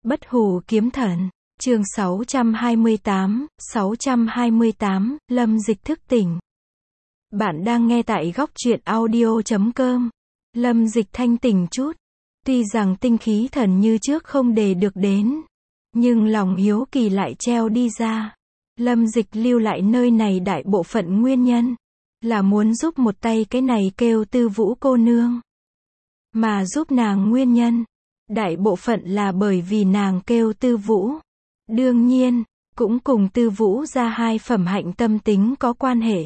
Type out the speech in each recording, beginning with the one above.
Bất hủ kiếm thần, chương 628, Lâm Dịch thức tỉnh. Bạn đang nghe tại góc truyện audio.com. Lâm Dịch thanh tỉnh chút. Tuy rằng tinh khí thần như trước không đề được đến, nhưng lòng hiếu kỳ lại treo đi ra. Lâm Dịch lưu lại nơi này đại bộ phận nguyên nhân là muốn giúp một tay cái này kêu Tư Vũ cô nương. Mà giúp nàng nguyên nhân, đại bộ phận là bởi vì nàng kêu Tư Vũ. Đương nhiên, cũng cùng Tư Vũ ra hai phẩm hạnh tâm tính có quan hệ.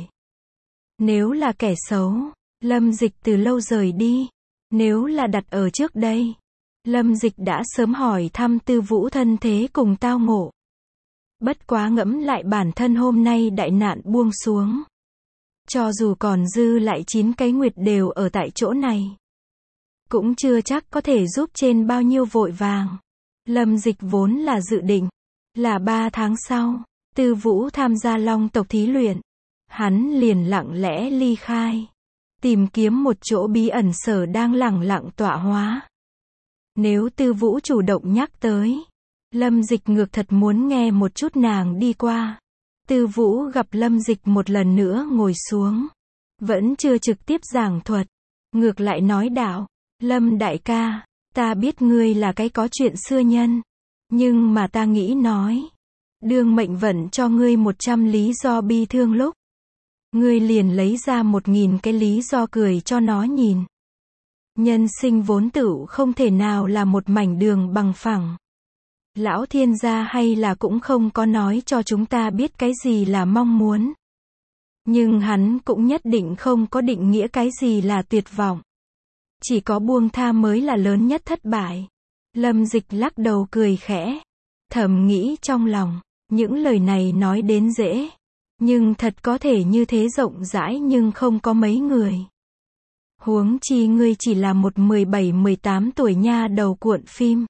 Nếu là kẻ xấu, Lâm Dịch từ lâu rời đi. Nếu là đặt ở trước đây, Lâm Dịch đã sớm hỏi thăm Tư Vũ thân thế cùng tao ngộ. Bất quá ngẫm lại bản thân hôm nay đại nạn buông xuống. Cho dù còn dư lại 9 cái nguyệt đều ở tại chỗ này, cũng chưa chắc có thể giúp trên bao nhiêu vội vàng. Lâm Dịch vốn là dự định là 3 tháng sau, Tư Vũ tham gia Long tộc thí luyện. Hắn liền lặng lẽ ly khai, tìm kiếm một chỗ bí ẩn sở đang lẳng lặng tọa hóa. Nếu Tư Vũ chủ động nhắc tới, Lâm Dịch ngược thật muốn nghe một chút nàng đi qua. Tư Vũ gặp Lâm Dịch một lần nữa ngồi xuống, vẫn chưa trực tiếp giảng thuật, ngược lại nói đạo: Lâm đại ca, ta biết ngươi là cái có chuyện xưa nhân, nhưng mà ta nghĩ nói, đương mệnh vận cho ngươi 100 lý do bi thương lúc, ngươi liền lấy ra 1000 cái lý do cười cho nó nhìn. Nhân sinh vốn tựu không thể nào là một mảnh đường bằng phẳng. Lão thiên gia hay là cũng không có nói cho chúng ta biết cái gì là mong muốn. Nhưng hắn cũng nhất định không có định nghĩa cái gì là tuyệt vọng. Chỉ có buông tha mới là lớn nhất thất bại. Lâm Dịch lắc đầu cười khẽ, thầm nghĩ trong lòng, những lời này nói đến dễ, nhưng thật có thể như thế rộng rãi nhưng không có mấy người. Huống chi ngươi chỉ là một 17-18 tuổi nha đầu cuộn phim.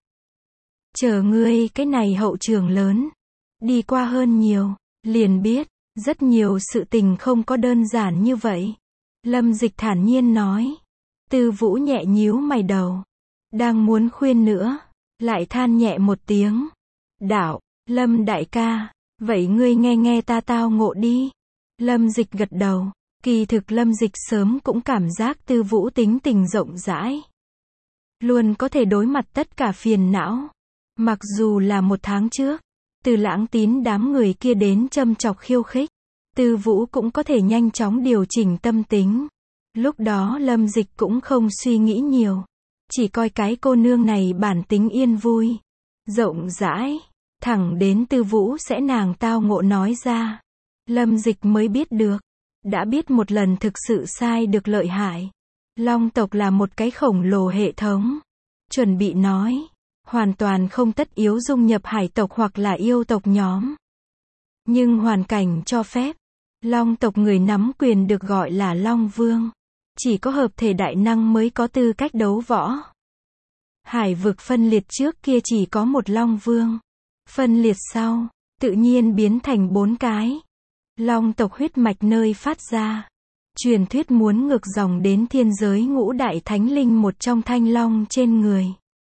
Chờ ngươi cái này hậu trường lớn, đi qua hơn nhiều, liền biết, rất nhiều sự tình không có đơn giản như vậy. Lâm Dịch thản nhiên nói. Tư Vũ nhẹ nhíu mày đầu, đang muốn khuyên nữa, lại than nhẹ một tiếng. Đạo: Lâm đại ca, vậy ngươi nghe nghe ta tao ngộ đi. Lâm Dịch gật đầu, kỳ thực Lâm Dịch sớm cũng cảm giác Tư Vũ tính tình rộng rãi, luôn có thể đối mặt tất cả phiền não. Mặc dù là 1 tháng trước, từ Lãng Tín đám người kia đến châm chọc khiêu khích, Tư Vũ cũng có thể nhanh chóng điều chỉnh tâm tính. Lúc đó Lâm Dịch cũng không suy nghĩ nhiều, chỉ coi cái cô nương này bản tính yên vui, rộng rãi, thẳng đến Tư Vũ sẽ nàng tao ngộ nói ra. Lâm Dịch mới biết được, đã biết một lần thực sự sai được lợi hại. Long tộc là một cái khổng lồ hệ thống, chuẩn bị nói, hoàn toàn không tất yếu dung nhập hải tộc hoặc là yêu tộc nhóm. Nhưng hoàn cảnh cho phép, Long tộc người nắm quyền được gọi là Long Vương. Chỉ có hợp thể đại năng mới có tư cách đấu võ. Hải vực phân liệt trước kia chỉ có một Long Vương. Phân liệt sau, tự nhiên biến thành 4 cái. Long tộc huyết mạch nơi phát ra. Truyền thuyết muốn ngược dòng đến thiên giới ngũ đại thánh linh một trong thanh long trên người.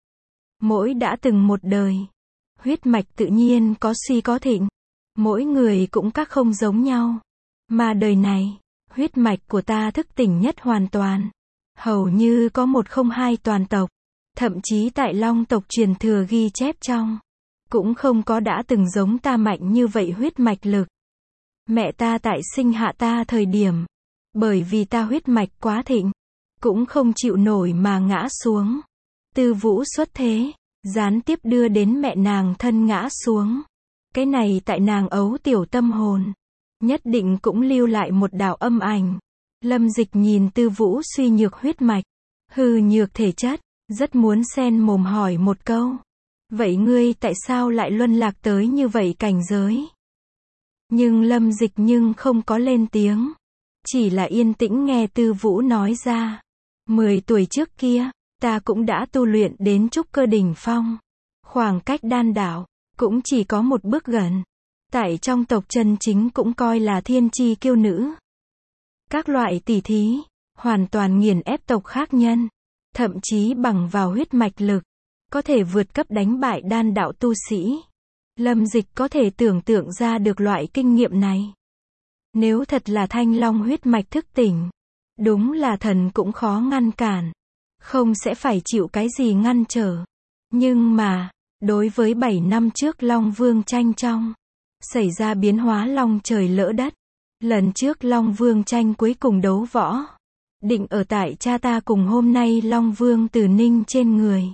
Mỗi đã từng một đời, huyết mạch tự nhiên có suy có thịnh. Mỗi người cũng các không giống nhau. Mà đời này, huyết mạch của ta thức tỉnh nhất hoàn toàn. Hầu như có 102 toàn tộc. Thậm chí tại Long tộc truyền thừa ghi chép trong, cũng không có đã từng giống ta mạnh như vậy huyết mạch lực. Mẹ ta tại sinh hạ ta thời điểm, bởi vì ta huyết mạch quá thịnh, cũng không chịu nổi mà ngã xuống. Tư Vũ xuất thế, gián tiếp đưa đến mẹ nàng thân ngã xuống. Cái này tại nàng ấu tiểu tâm hồn, nhất định cũng lưu lại một đạo âm ảnh. Lâm Dịch nhìn Tư Vũ suy nhược huyết mạch, hư nhược thể chất, rất muốn xen mồm hỏi một câu. Vậy ngươi tại sao lại luân lạc tới như vậy cảnh giới? Nhưng Lâm Dịch nhưng không có lên tiếng, chỉ là yên tĩnh nghe Tư Vũ nói ra. 10 tuổi trước kia, ta cũng đã tu luyện đến trúc cơ đỉnh phong. Khoảng cách đan đạo, cũng chỉ có một bước gần. Tại trong tộc chân chính cũng coi là thiên chi kiêu nữ. Các loại tỷ thí, hoàn toàn nghiền ép tộc khác nhân. Thậm chí bằng vào huyết mạch lực, có thể vượt cấp đánh bại đan đạo tu sĩ. Lâm Dịch có thể tưởng tượng ra được loại kinh nghiệm này. Nếu thật là Thanh Long huyết mạch thức tỉnh, đúng là thần cũng khó ngăn cản. Không sẽ phải chịu cái gì ngăn trở. Nhưng mà, đối với 7 năm trước Long Vương tranh trong, xảy ra biến hóa long trời lỡ đất. Lần trước Long Vương tranh cuối cùng đấu võ, định ở tại cha ta cùng hôm nay Long Vương Từ Ninh trên người.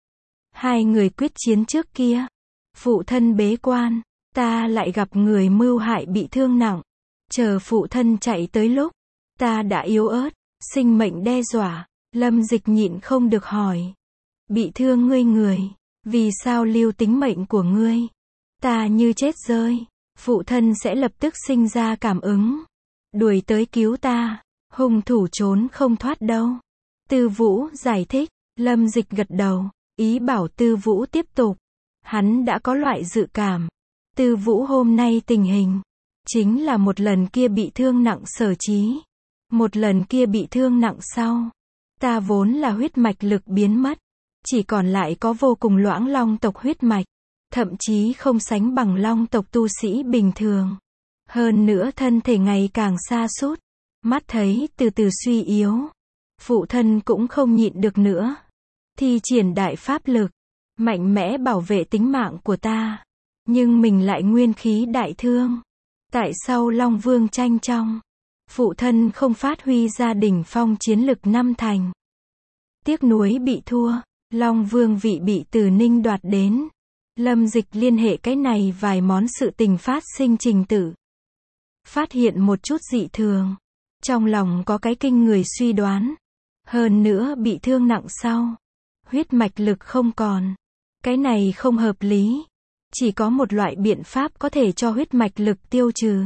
Hai người quyết chiến trước kia, phụ thân bế quan, ta lại gặp người mưu hại bị thương nặng. Chờ phụ thân chạy tới lúc, ta đã yếu ớt, sinh mệnh đe dọa. Lâm Dịch nhịn không được hỏi. Bị thương ngươi người, vì sao lưu tính mệnh của ngươi? Ta như chết rơi, phụ thân sẽ lập tức sinh ra cảm ứng, đuổi tới cứu ta, hung thủ trốn không thoát đâu. Tư Vũ giải thích. Lâm Dịch gật đầu, ý bảo Tư Vũ tiếp tục. Hắn đã có loại dự cảm. Tư Vũ hôm nay tình hình, chính là một lần kia bị thương nặng Sở Chí. Một lần kia bị thương nặng sau. Ta vốn là huyết mạch lực biến mất. Chỉ còn lại có vô cùng loãng long tộc huyết mạch. Thậm chí không sánh bằng long tộc tu sĩ bình thường. Hơn nữa thân thể ngày càng sa sút. Mắt thấy từ từ suy yếu. Phụ thân cũng không nhịn được nữa. Thi triển đại pháp lực. Mạnh mẽ bảo vệ tính mạng của ta. Nhưng mình lại nguyên khí đại thương. Tại sao Long Vương tranh trong, phụ thân không phát huy ra đỉnh phong chiến lực 5 thành. Tiếc nuối bị thua, Long Vương vị bị Từ Ninh đoạt đến. Lâm Dịch liên hệ cái này vài món sự tình phát sinh trình tự. Phát hiện một chút dị thường. Trong lòng có cái kinh người suy đoán. Hơn nữa bị thương nặng sau. Huyết mạch lực không còn. Cái này không hợp lý. Chỉ có một loại biện pháp có thể cho huyết mạch lực tiêu trừ.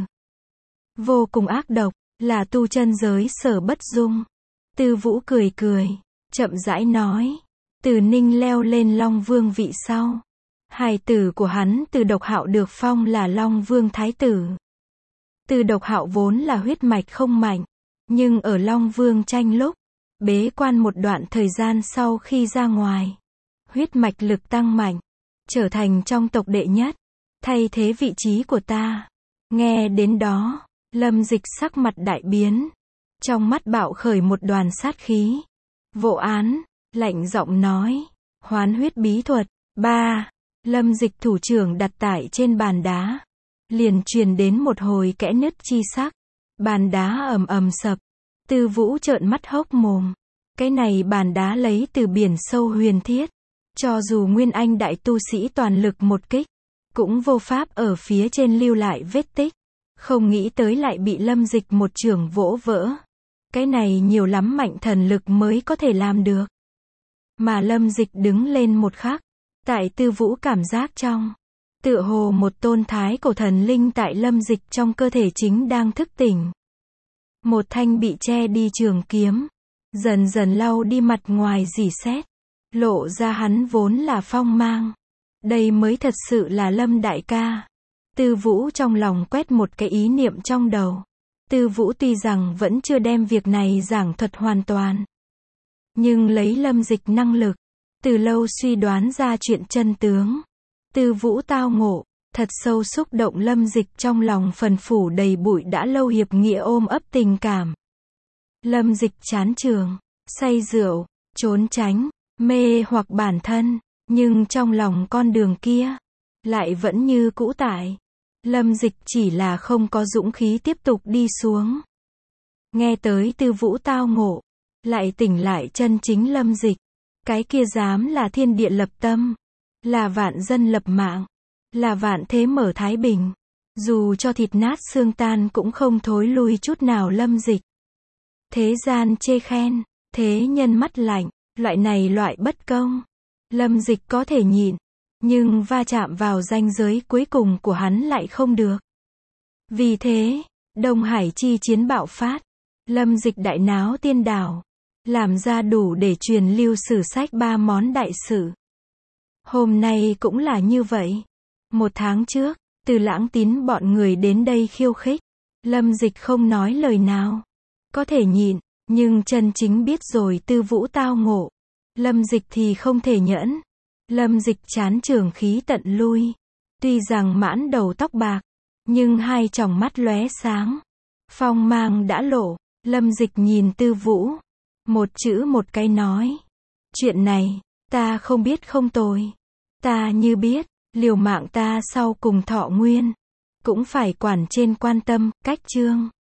Vô cùng ác độc, là tu chân giới Sở Bất Dung. Tư Vũ cười cười, chậm rãi nói. Từ Ninh leo lên Long Vương vị sau. Hài tử của hắn Từ Độc Hạo được phong là Long Vương Thái tử. Từ Độc Hạo vốn là huyết mạch không mạnh. Nhưng ở Long Vương tranh lúc, bế quan một đoạn thời gian sau khi ra ngoài. Huyết mạch lực tăng mạnh. Trở thành trong tộc đệ nhất. Thay thế vị trí của ta. Nghe đến đó, Lâm Dịch sắc mặt đại biến. Trong mắt bạo khởi một đoàn sát khí. Vô án, lạnh giọng nói. Hoán huyết bí thuật. 3. Lâm Dịch thủ trưởng đặt tại trên bàn đá. Liền truyền đến một hồi kẽ nứt chi sắc. Bàn đá ầm ầm sập. Tư Vũ trợn mắt hốc mồm. Cái này bàn đá lấy từ biển sâu huyền thiết. Cho dù Nguyên Anh đại tu sĩ toàn lực một kích, cũng vô pháp ở phía trên lưu lại vết tích. Không nghĩ tới lại bị Lâm Dịch một chưởng vỗ vỡ. Cái này nhiều lắm mạnh thần lực mới có thể làm được. Mà Lâm Dịch đứng lên một khắc. Tại Tư Vũ cảm giác trong. Tựa hồ một tôn thái cổ thần linh tại Lâm Dịch trong cơ thể chính đang thức tỉnh. Một thanh bị che đi trường kiếm. Dần dần lau đi mặt ngoài rỉ sét. Lộ ra hắn vốn là phong mang. Đây mới thật sự là Lâm đại ca. Tư Vũ trong lòng quét một cái ý niệm trong đầu. Tư Vũ tuy rằng vẫn chưa đem việc này giảng thuật hoàn toàn. Nhưng lấy Lâm Dịch năng lực. Từ lâu suy đoán ra chuyện chân tướng. Tư Vũ tao ngộ. Thật sâu xúc động Lâm Dịch trong lòng phần phủ đầy bụi đã lâu hiệp nghĩa ôm ấp tình cảm. Lâm Dịch chán trường. Say rượu. Trốn tránh. Mê hoặc bản thân, nhưng trong lòng con đường kia, lại vẫn như cũ tại. Lâm Dịch chỉ là không có dũng khí tiếp tục đi xuống. Nghe tới Tư Vũ tao ngộ, lại tỉnh lại chân chính Lâm Dịch. Cái kia dám là thiên địa lập tâm, là vạn dân lập mạng, là vạn thế mở thái bình. Dù cho thịt nát xương tan cũng không thối lui chút nào Lâm Dịch. Thế gian chê khen, thế nhân mắt lạnh. Loại này loại bất công. Lâm Dịch có thể nhịn. Nhưng va chạm vào ranh giới cuối cùng của hắn lại không được. Vì thế, Đông Hải chi chiến bạo phát. Lâm Dịch đại náo tiên đảo. Làm ra đủ để truyền lưu sử sách 3 món đại sự. Hôm nay cũng là như vậy. 1 tháng trước, Từ Lãng Tín bọn người đến đây khiêu khích. Lâm Dịch không nói lời nào. Có thể nhịn. Nhưng chân chính biết rồi Tư Vũ tao ngộ. Lâm Dịch thì không thể nhẫn. Lâm Dịch chán trường khí tận lui. Tuy rằng mãn đầu tóc bạc, nhưng hai tròng mắt lóe sáng. Phong mang đã lộ. Lâm Dịch nhìn Tư Vũ. Một chữ một cái nói. Chuyện này, ta không biết không tồi. Ta như biết, liều mạng ta sau cùng thọ nguyên. Cũng phải quản trên quan tâm, cách chương.